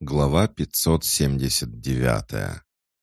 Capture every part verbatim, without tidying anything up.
Глава пятьсот семьдесят девять.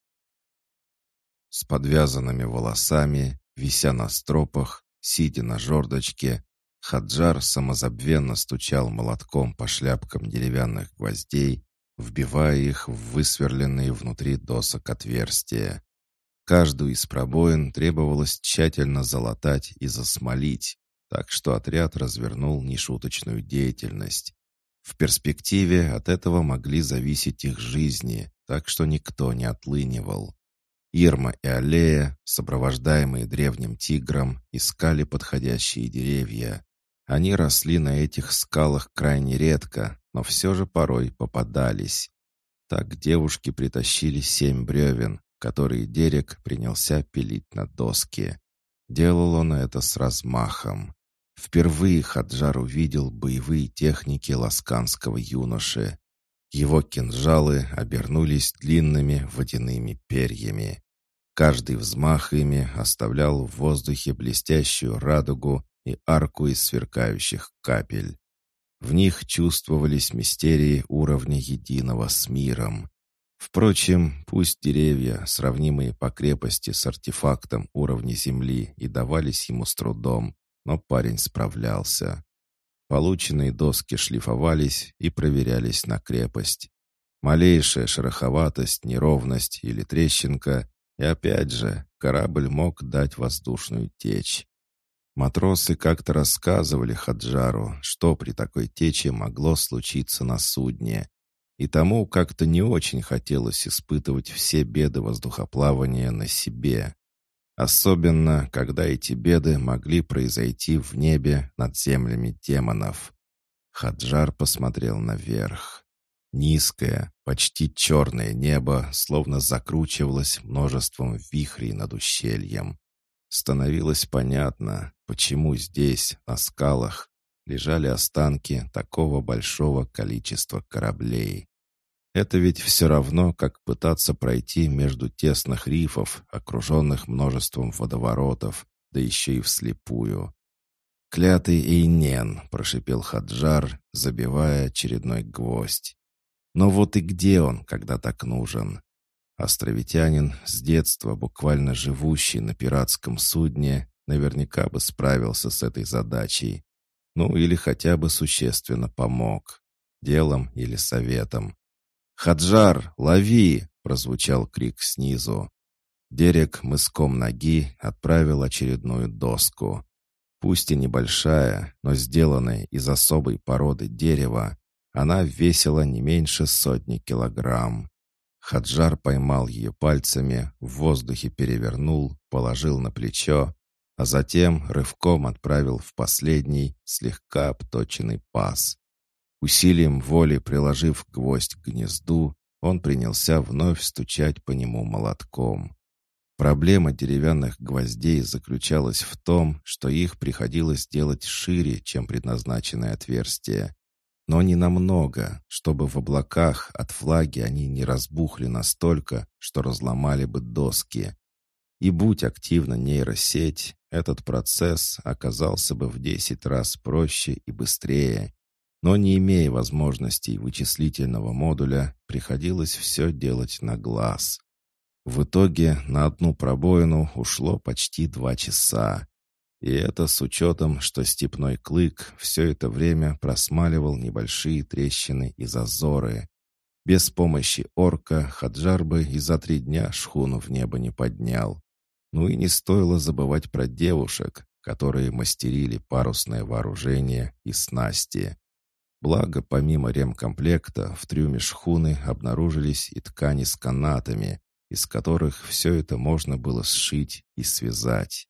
С подвязанными волосами, вися на стропах, сидя на жердочке, Хаджар самозабвенно стучал молотком по шляпкам деревянных гвоздей, вбивая их в высверленные внутри досок отверстия. Каждую из пробоин требовалось тщательно залатать и засмолить, так что отряд развернул нешуточную деятельность. В перспективе от этого могли зависеть их жизни, так что никто не отлынивал. Ирма и Аллея, сопровождаемые древним тигром, искали подходящие деревья. Они росли на этих скалах крайне редко, но все же порой попадались. Так девушки притащили семь бревен, которые Дерек принялся пилить на доски. Делал он это с размахом. Впервые Хаджар увидел боевые техники ласканского юноши. Его кинжалы обернулись длинными водяными перьями. Каждый взмах ими оставлял в воздухе блестящую радугу и арку из сверкающих капель. В них чувствовались мистерии уровня единого с миром. Впрочем, пусть деревья, сравнимые по крепости с артефактом уровня Земли, и давались ему с трудом, но парень справлялся. Полученные доски шлифовались и проверялись на крепость. Малейшая шероховатость, неровность или трещинка, и опять же, корабль мог дать воздушную течь. Матросы как-то рассказывали Хаджару, что при такой тече могло случиться на судне, и тому как-то не очень хотелось испытывать все беды воздухоплавания на себе. Особенно, когда эти беды могли произойти в небе над землями демонов. Хаджар посмотрел наверх. Низкое, почти черное небо словно закручивалось множеством вихрей над ущельем. Становилось понятно, почему здесь, на скалах, лежали останки такого большого количества кораблей. Это ведь все равно, как пытаться пройти между тесных рифов, окруженных множеством водоворотов, да еще и вслепую. «Клятый Эйнен!» — прошипел Хаджар, забивая очередной гвоздь. «Но вот и где он, когда так нужен?» Островитянин, с детства буквально живущий на пиратском судне, наверняка бы справился с этой задачей. Ну или хотя бы существенно помог. Делом или советом. «Хаджар, лови!» — прозвучал крик снизу. Дерек мыском ноги отправил очередную доску. Пусть и небольшая, но сделанная из особой породы дерева, она весила не меньше сотни килограмм. Хаджар поймал ее пальцами, в воздухе перевернул, положил на плечо, а затем рывком отправил в последний, слегка обточенный паз. Усилием воли приложив гвоздь к гнезду, он принялся вновь стучать по нему молотком. Проблема деревянных гвоздей заключалась в том, что их приходилось делать шире, чем предназначенное отверстие. Но не намного, чтобы в облаках от влаги они не разбухли настолько, что разломали бы доски. И будь активна нейросеть, этот процесс оказался бы в десять раз проще и быстрее. Но не имея возможностей вычислительного модуля, приходилось все делать на глаз. В итоге на одну пробоину ушло почти два часа. И это с учетом, что степной клык все это время просмаливал небольшие трещины и зазоры. Без помощи орка Хаджар бы и за три дня шхуну в небо не поднял. Ну и не стоило забывать про девушек, которые мастерили парусное вооружение и снасти. Благо, помимо ремкомплекта, в трюме шхуны обнаружились и ткани с канатами, из которых все это можно было сшить и связать.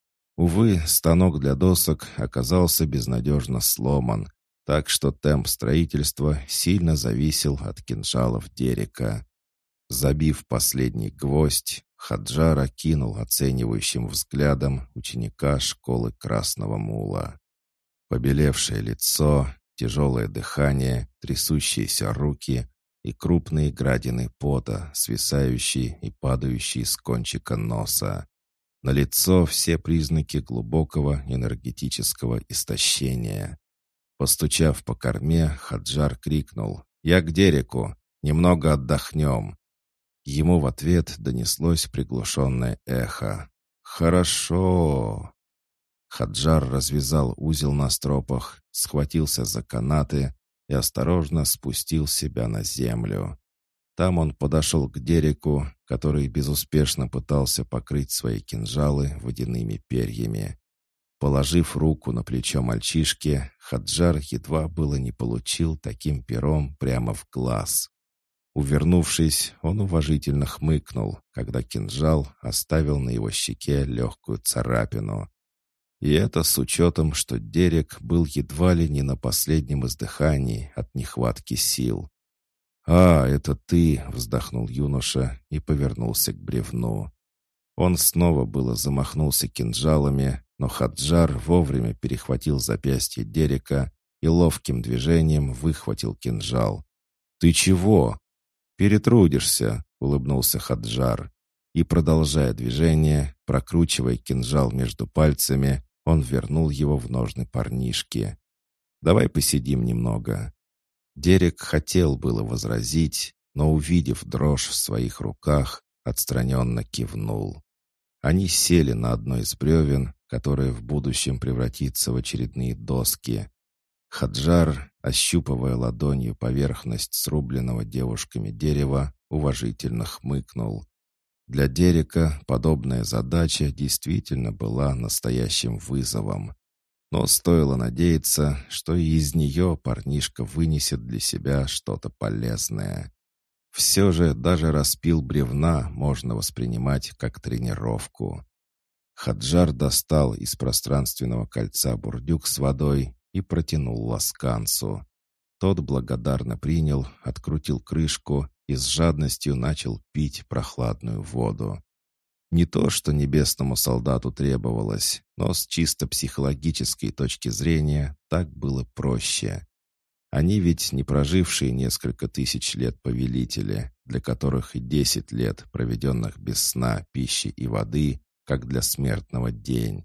Увы, станок для досок оказался безнадежно сломан, так что темп строительства сильно зависел от кинжалов Дерека. Забив последний гвоздь, Хаджар окинул оценивающим взглядом ученика школы Красного Мула. Побелевшее лицо, тяжелое дыхание, трясущиеся руки и крупные градины пота, свисающие и падающие с кончика носа. На лицо все признаки глубокого энергетического истощения. Постучав по корме, Хаджар крикнул: «Я к Дереку! Немного отдохнем». Ему в ответ донеслось приглушенное эхо. «Хорошо». Хаджар развязал узел на стропах, схватился за канаты и осторожно спустил себя на землю. Там он подошел к Дереку, который безуспешно пытался покрыть свои кинжалы водяными перьями. Положив руку на плечо мальчишки, Хаджар едва было не получил таким пером прямо в глаз. Увернувшись, он уважительно хмыкнул, когда кинжал оставил на его щеке легкую царапину. И это с учетом, что Дерек был едва ли не на последнем издыхании от нехватки сил. «А, это ты!» — вздохнул юноша и повернулся к бревну. Он снова было замахнулся кинжалами, но Хаджар вовремя перехватил запястье Дерека и ловким движением выхватил кинжал. «Ты чего?» «Перетрудишься», — улыбнулся Хаджар. И, продолжая движение, прокручивая кинжал между пальцами, он вернул его в ножны парнишки. «Давай посидим немного». Дерек хотел было возразить, но, увидев дрожь в своих руках, отстраненно кивнул. Они сели на одно из бревен, которое в будущем превратится в очередные доски. Хаджар, ощупывая ладонью поверхность срубленного девушками дерева, уважительно хмыкнул. Для Дерека подобная задача действительно была настоящим вызовом. Но стоило надеяться, что и из нее парнишка вынесет для себя что-то полезное. Все же даже распил бревна можно воспринимать как тренировку. Хаджар достал из пространственного кольца бурдюк с водой и протянул ласканцу. Тот благодарно принял, открутил крышку и с жадностью начал пить прохладную воду. Не то, что небесному солдату требовалось, но с чисто психологической точки зрения так было проще. Они ведь не прожившие несколько тысяч лет повелители, для которых и десять лет, проведенных без сна, пищи и воды, как для смертного день.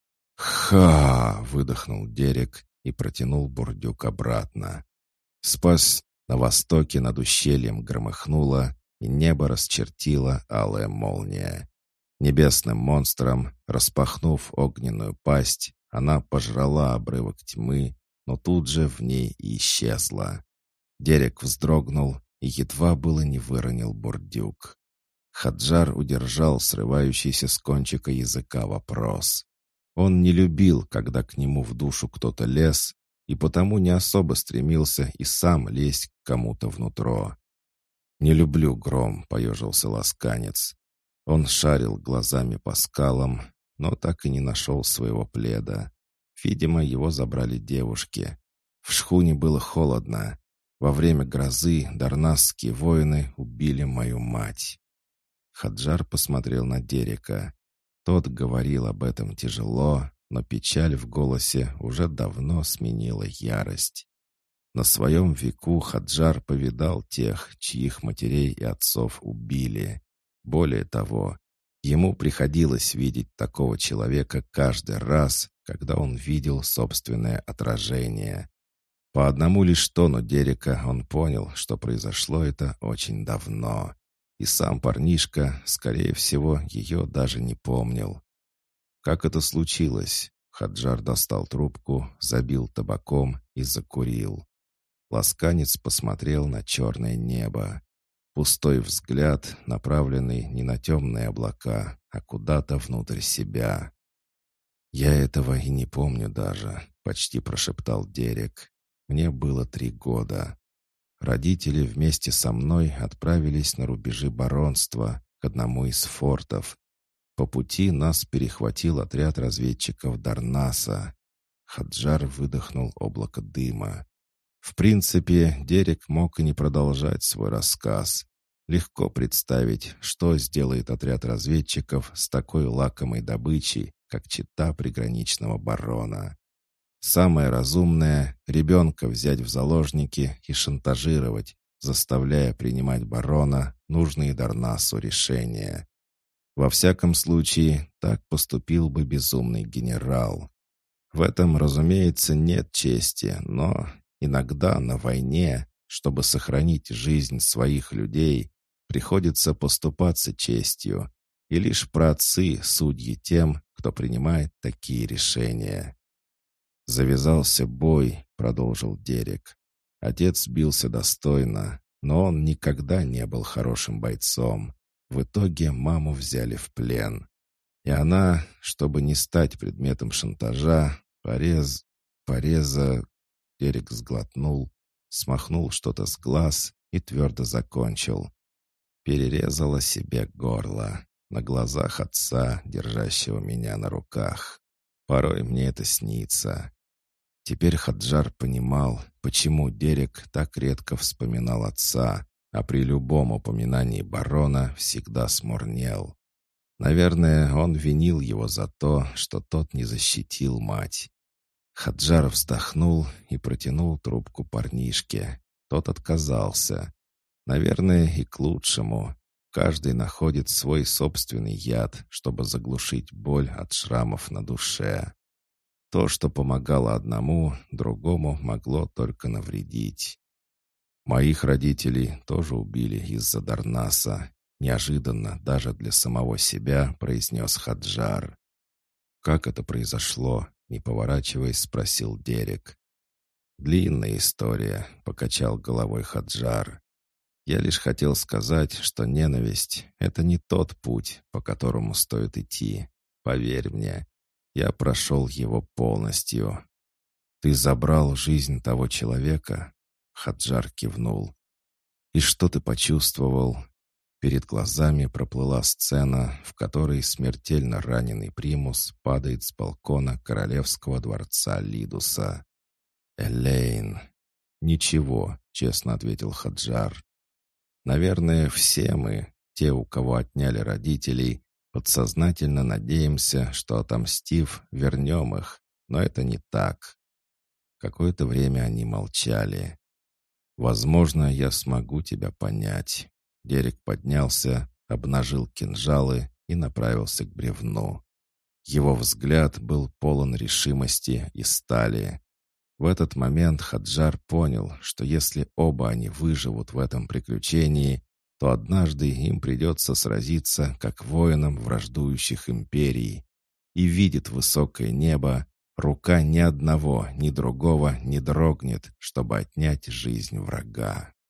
«Ха!» — выдохнул Дерек и протянул бурдюк обратно. Спас на востоке над ущельем громыхнуло, и небо расчертила алая молния. Небесным монстром, распахнув огненную пасть, она пожрала обрывок тьмы, но тут же в ней и исчезла. Дерек вздрогнул и едва было не выронил бурдюк. Хаджар удержал срывающийся с кончика языка вопрос. Он не любил, когда к нему в душу кто-то лез, и потому не особо стремился и сам лезть к кому-то внутрь. «Не люблю гром», — поежился ласканец. Он шарил глазами по скалам, но так и не нашел своего пледа. Видимо, его забрали девушки. В шхуне было холодно. Во время грозы дарнасские воины убили мою мать. Хаджар посмотрел на Дерека. Тот говорил об этом тяжело, но печаль в голосе уже давно сменила ярость. На своем веку Хаджар повидал тех, чьих матерей и отцов убили. Более того, ему приходилось видеть такого человека каждый раз, когда он видел собственное отражение. По одному лишь тону Дерека он понял, что произошло это очень давно. И сам парнишка, скорее всего, ее даже не помнил. Как это случилось? Хаджар достал трубку, забил табаком и закурил. Ласканец посмотрел на черное небо. Пустой взгляд, направленный не на темные облака, а куда-то внутрь себя. «Я этого и не помню даже», — почти прошептал Дерек. «Мне было три года. Родители вместе со мной отправились на рубежи баронства, к одному из фортов. По пути нас перехватил отряд разведчиков Дарнаса». Хаджар выдохнул облако дыма. В принципе, Дерек мог и не продолжать свой рассказ. Легко представить, что сделает отряд разведчиков с такой лакомой добычей, как чета приграничного барона. Самое разумное — ребенка взять в заложники и шантажировать, заставляя принимать барона нужные Дарнасу решения. Во всяком случае, так поступил бы безумный генерал. В этом, разумеется, нет чести, но иногда на войне, чтобы сохранить жизнь своих людей, приходится поступаться честью, и лишь праотцы судьи тем, кто принимает такие решения. «Завязался бой», — продолжил Дерек. «Отец бился достойно, но он никогда не был хорошим бойцом. В итоге маму взяли в плен. И она, чтобы не стать предметом шантажа, порез... пореза...» Дерек сглотнул, смахнул что-то с глаз и твердо закончил. Перерезала себе горло на глазах отца, держащего меня на руках. Порой мне это снится. Теперь Хаджар понимал, почему Дерек так редко вспоминал отца, а при любом упоминании барона всегда смурнел. Наверное, он винил его за то, что тот не защитил мать. Хаджар вздохнул и протянул трубку парнишке. Тот отказался. Наверное, и к лучшему. Каждый находит свой собственный яд, чтобы заглушить боль от шрамов на душе. То, что помогало одному, другому могло только навредить. Моих родителей тоже убили из-за Дарнаса. Неожиданно даже для самого себя произнес Хаджар. «Как это произошло?» — не поворачиваясь, спросил Дерек. «Длинная история», — покачал головой Хаджар. «Я лишь хотел сказать, что ненависть — это не тот путь, по которому стоит идти. Поверь мне, я прошел его полностью». «Ты забрал жизнь того человека?» Хаджар кивнул. «И что ты почувствовал?» Перед глазами проплыла сцена, в которой смертельно раненый примус падает с балкона королевского дворца Лидуса. «Элейн!» «Ничего», — честно ответил Хаджар. «Наверное, все мы, те, у кого отняли родителей, подсознательно надеемся, что, отомстив, вернем их, но это не так». Какое-то время они молчали. «Возможно, я смогу тебя понять». Дерек поднялся, обнажил кинжалы и направился к бревну. Его взгляд был полон решимости и стали. В этот момент Хаджар понял, что если оба они выживут в этом приключении, то однажды им придется сразиться как воинам враждующих империй. И видит высокое небо, рука ни одного, ни другого не дрогнет, чтобы отнять жизнь врага.